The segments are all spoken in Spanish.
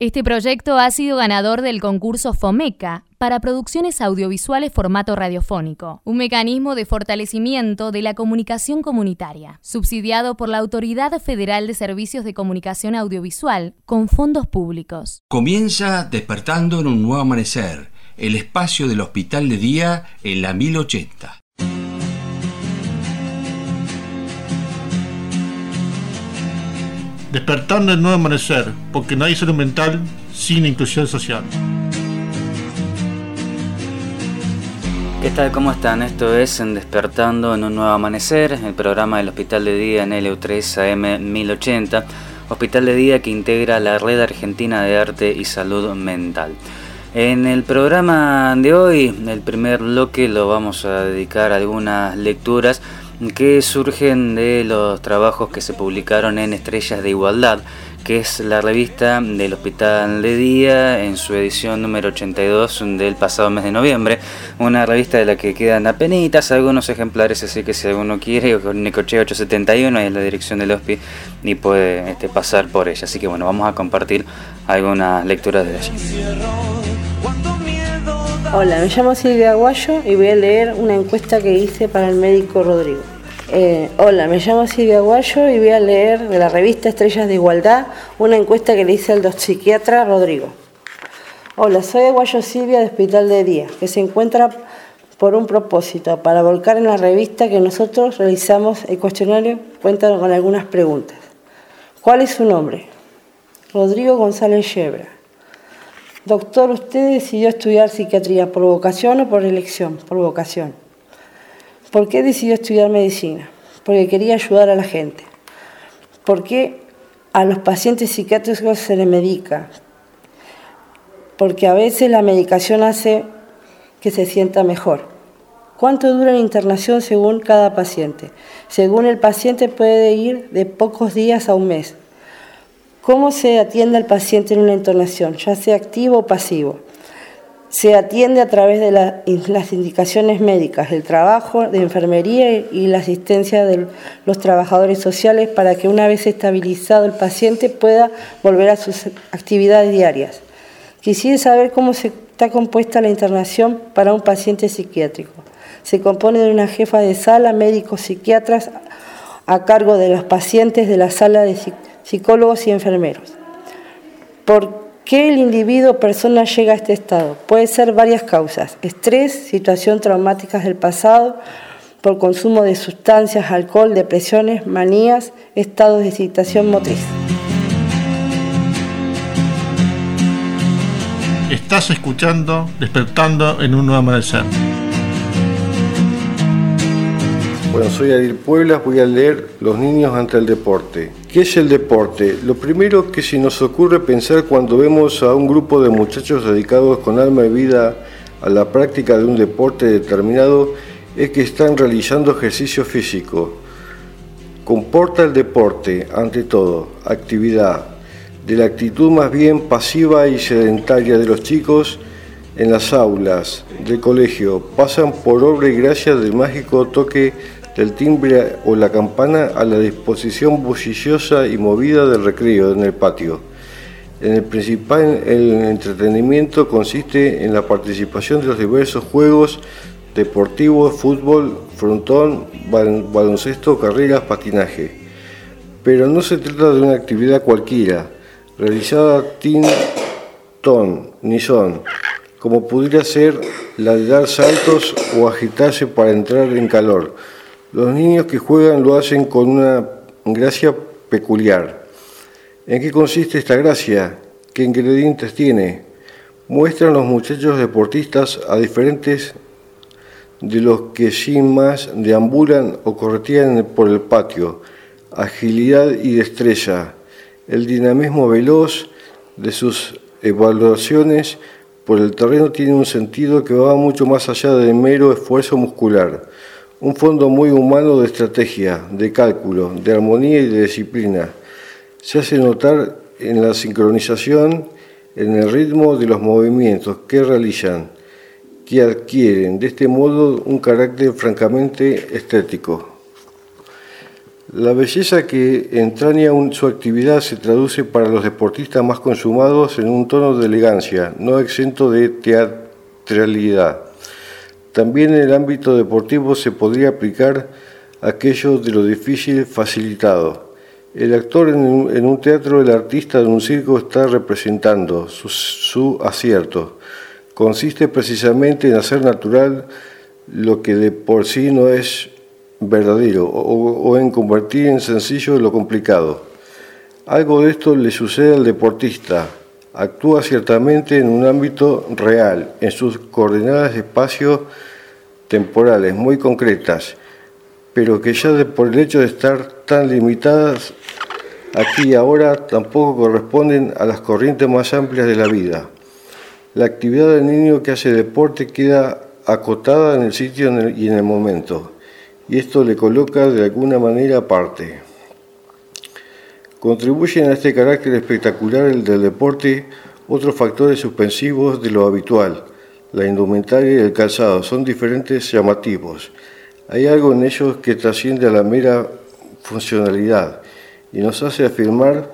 Este proyecto ha sido ganador del concurso FOMECA para producciones audiovisuales formato radiofónico, un mecanismo de fortalecimiento de la comunicación comunitaria, subsidiado por la Autoridad Federal de Servicios de Comunicación Audiovisual con fondos públicos. Comienza Despertando en un Nuevo Amanecer, el espacio del Hospital de Día en la 1080. Despertando en Nuevo Amanecer, porque no hay salud mental sin inclusión social. ¿Qué tal? ¿Cómo están? Esto es Despertando en un Nuevo Amanecer, el programa del Hospital de Día en LU3 AM 1080, Hospital de Día que integra la Red Argentina de Arte y Salud Mental. En el programa de hoy, el primer bloque lo vamos a dedicar a algunas lecturas que surgen de los trabajos que se publicaron en Estrellas de Igualdad, que es la revista del Hospital de Día en su edición número 82 del pasado mes de noviembre, una revista de la que quedan apenitas algunos ejemplares, así que si alguno quiere, con Necochea 871 ahí es la dirección del hospi y puede pasar por ella. Así que bueno, vamos a compartir algunas lecturas de allí. Hola, me llamo Silvia Aguayo y voy a leer una encuesta que hice para el médico Rodrigo. Hola, me llamo Silvia Aguayo y voy a leer de la revista Estrellas de Igualdad una encuesta que le hice al psiquiatra Rodrigo. Hola, soy Aguayo Silvia de Hospital de Día, que se encuentra por un propósito, para volcar en la revista que nosotros realizamos el cuestionario, cuenta con algunas preguntas. ¿Cuál es su nombre? Rodrigo González Yebra. Doctor, ¿usted decidió estudiar psiquiatría por vocación o por elección? Por vocación. ¿Por qué decidió estudiar medicina? Porque quería ayudar a la gente. ¿Por qué a los pacientes psiquiátricos se les medica? Porque a veces la medicación hace que se sienta mejor. ¿Cuánto dura la internación según cada paciente? Según el paciente puede ir de pocos días a un mes. ¿Cómo se atiende al paciente en una internación, ya sea activo o pasivo? Se atiende a través de las indicaciones médicas, el trabajo de enfermería y la asistencia de los trabajadores sociales para que una vez estabilizado el paciente pueda volver a sus actividades diarias. Quisiera saber cómo está compuesta la internación para un paciente psiquiátrico. Se compone de una jefa de sala, médicos psiquiatras a cargo de los pacientes de la sala de psicólogos y enfermeros. ¿Por qué el individuo o persona llega a este estado? Puede ser varias causas: estrés, situación traumáticas del pasado, por consumo de sustancias, alcohol, depresiones, manías, estados de excitación motriz. Estás escuchando Despertando en un Nuevo Amanecer. Bueno, soy Ariel Pueblas, voy a leer Los niños ante el deporte. ¿Qué es el deporte? Lo primero que se nos ocurre pensar cuando vemos a un grupo de muchachos dedicados con alma y vida a la práctica de un deporte determinado es que están realizando ejercicio físico. Comporta el deporte, ante todo, actividad, de la actitud más bien pasiva y sedentaria de los chicos en las aulas del colegio, pasan por obra y gracia del mágico toque del timbre o la campana a la disposición bulliciosa y movida del recreo en el patio. En el principal, el entretenimiento consiste en la participación de los diversos juegos deportivos, fútbol, frontón, baloncesto, carreras, patinaje. Pero no se trata de una actividad cualquiera, realizada ton ni son, como pudiera ser la de dar saltos o agitarse para entrar en calor. Los niños que juegan lo hacen con una gracia peculiar. ¿En qué consiste esta gracia? ¿Qué ingredientes tiene? Muestran los muchachos deportistas a diferentes de los que sin más deambulan o corretean por el patio, agilidad y destreza, el dinamismo veloz de sus evaluaciones por el terreno tiene un sentido que va mucho más allá del mero esfuerzo muscular, un fondo muy humano de estrategia, de cálculo, de armonía y de disciplina. Se hace notar en la sincronización, en el ritmo de los movimientos que realizan, que adquieren de este modo un carácter francamente estético. La belleza que entraña su actividad se traduce para los deportistas más consumados en un tono de elegancia, no exento de teatralidad. También en el ámbito deportivo se podría aplicar aquello de lo difícil facilitado. El actor en un teatro, el artista en un circo está representando su acierto. Consiste precisamente en hacer natural lo que de por sí no es verdadero o en convertir en sencillo lo complicado. Algo de esto le sucede al deportista. Actúa ciertamente en un ámbito real, en sus coordenadas espacio-temporales muy concretas, pero que ya por el hecho de estar tan limitadas aquí y ahora tampoco corresponden a las corrientes más amplias de la vida. La actividad del niño que hace deporte queda acotada en el sitio y en el momento, y esto le coloca de alguna manera aparte. Contribuyen a este carácter espectacular del deporte otros factores suspensivos de lo habitual. La indumentaria y el calzado son diferentes llamativos. Hay algo en ellos que trasciende a la mera funcionalidad y nos hace afirmarnos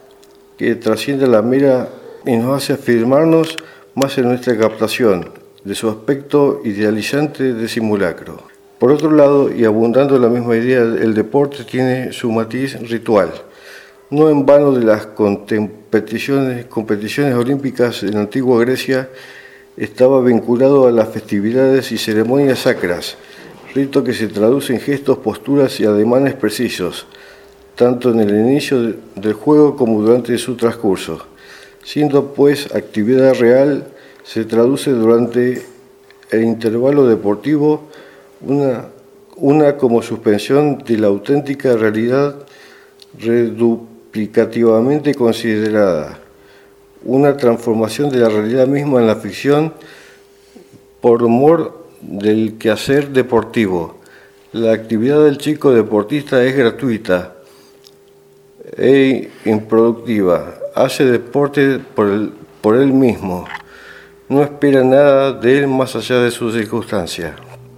más en nuestra captación de su aspecto idealizante de simulacro. Por otro lado, y abundando en la misma idea, el deporte tiene su matiz ritual. No en vano de las competiciones olímpicas en la antigua Grecia estaba vinculado a las festividades y ceremonias sacras, rito que se traduce en gestos, posturas y ademanes precisos, tanto en el inicio del juego como durante su transcurso. Siendo pues actividad real, se traduce durante el intervalo deportivo una como suspensión de la auténtica realidad reduplicativamente considerada, una transformación de la realidad misma en la ficción por mor del quehacer deportivo. La actividad del chico deportista es gratuita e improductiva, hace deporte por él mismo, no espera nada de él más allá de sus circunstancias.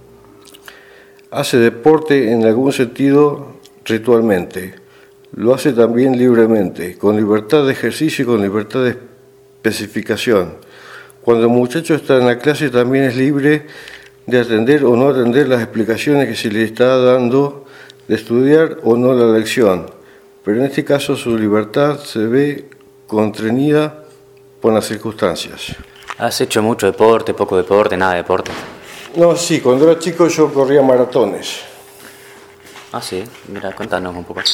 Hace deporte en algún sentido ritualmente, lo hace también libremente, con libertad de ejercicio y con libertad de especificación. Cuando el muchacho está en la clase también es libre de atender o no atender las explicaciones que se le está dando, de estudiar o no la lección, pero en este caso su libertad se ve constreñida por las circunstancias. ¿Has hecho mucho deporte, poco deporte, nada de deporte? No, sí, cuando era chico yo corría maratones. Ah, sí, mira, cuéntanos un poco.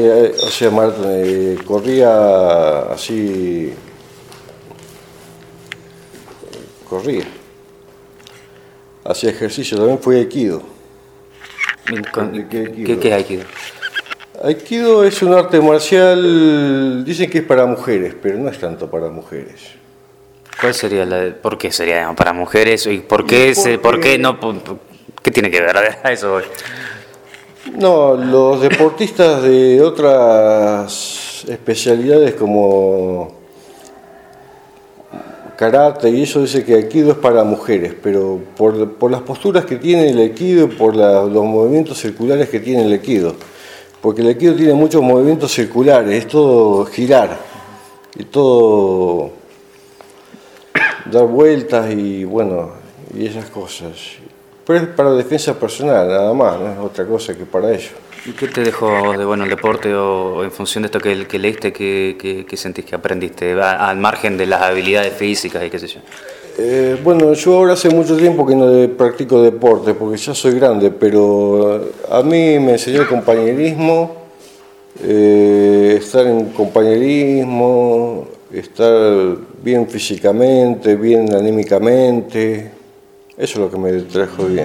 Corría así... Hacía ejercicio, también fui aikido. ¿Qué es aikido? Aikido es un arte marcial, dicen que es para mujeres, pero no es tanto para mujeres. ¿Cuál sería por qué sería para mujeres y por qué no? ¿Qué tiene que ver a eso hoy? No, los deportistas de otras especialidades como karate y eso dice que aikido es para mujeres, pero por las posturas que tiene el aikido y por los movimientos circulares que tiene el aikido, porque el aikido tiene muchos movimientos circulares, es todo girar y todo dar vueltas y esas cosas. Pero es para defensa personal, nada más, no es otra cosa que para ello. ¿Y qué te dejó de el deporte o en función de esto que leíste, qué sentís que aprendiste, al margen de las habilidades físicas y qué sé yo? Yo ahora hace mucho tiempo que no practico deporte, porque ya soy grande, pero a mí me enseñó el compañerismo, estar en compañerismo, estar bien físicamente, bien anímicamente, eso es lo que me trajo bien.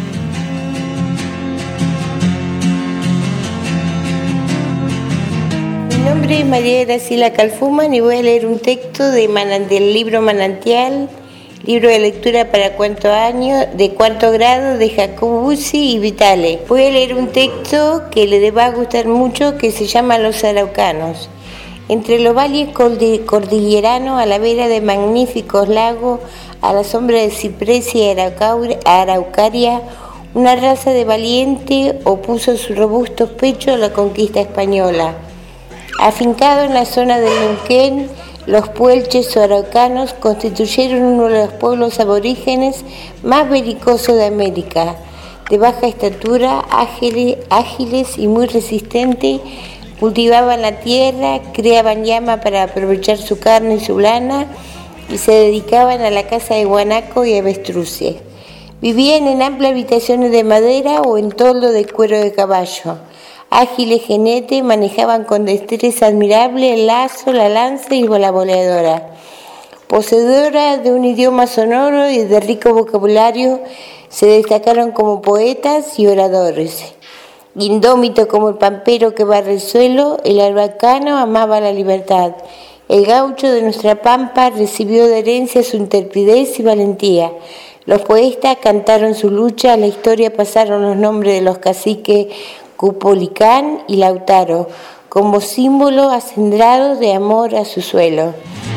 Mi nombre es María Graciela Calfuman y voy a leer un texto del libro Manantial, libro de lectura para cuarto grado de Jacobo Bussi y Vitale. Voy a leer un texto que le va a gustar mucho, que se llama Los Araucanos. Entre los valles cordilleranos, a la vera de magníficos lagos, a la sombra de ciprés y araucaria, Una raza de valiente opuso sus robustos pechos a la conquista española. Afincado en la zona del Neuquén, los puelches o araucanos constituyeron uno de los pueblos aborígenes más belicosos de América. De baja estatura, ágiles y muy resistentes, cultivaban la tierra, criaban llama para aprovechar su carne y su lana y se dedicaban a la caza de guanaco y avestruces. Vivían en amplias habitaciones de madera o en toldo de cuero de caballo. Ágiles jinetes manejaban con destreza admirable el lazo, la lanza y la boleadora. Poseedora de un idioma sonoro y de rico vocabulario, se destacaron como poetas y oradores. Indómito como el pampero que barre el suelo, el araucano amaba la libertad. El gaucho de nuestra pampa recibió de herencia su intrepidez y valentía. Los poetas cantaron su lucha, a la historia pasaron los nombres de los caciques Cupolicán y Lautaro, como símbolo acendrado de amor a su suelo.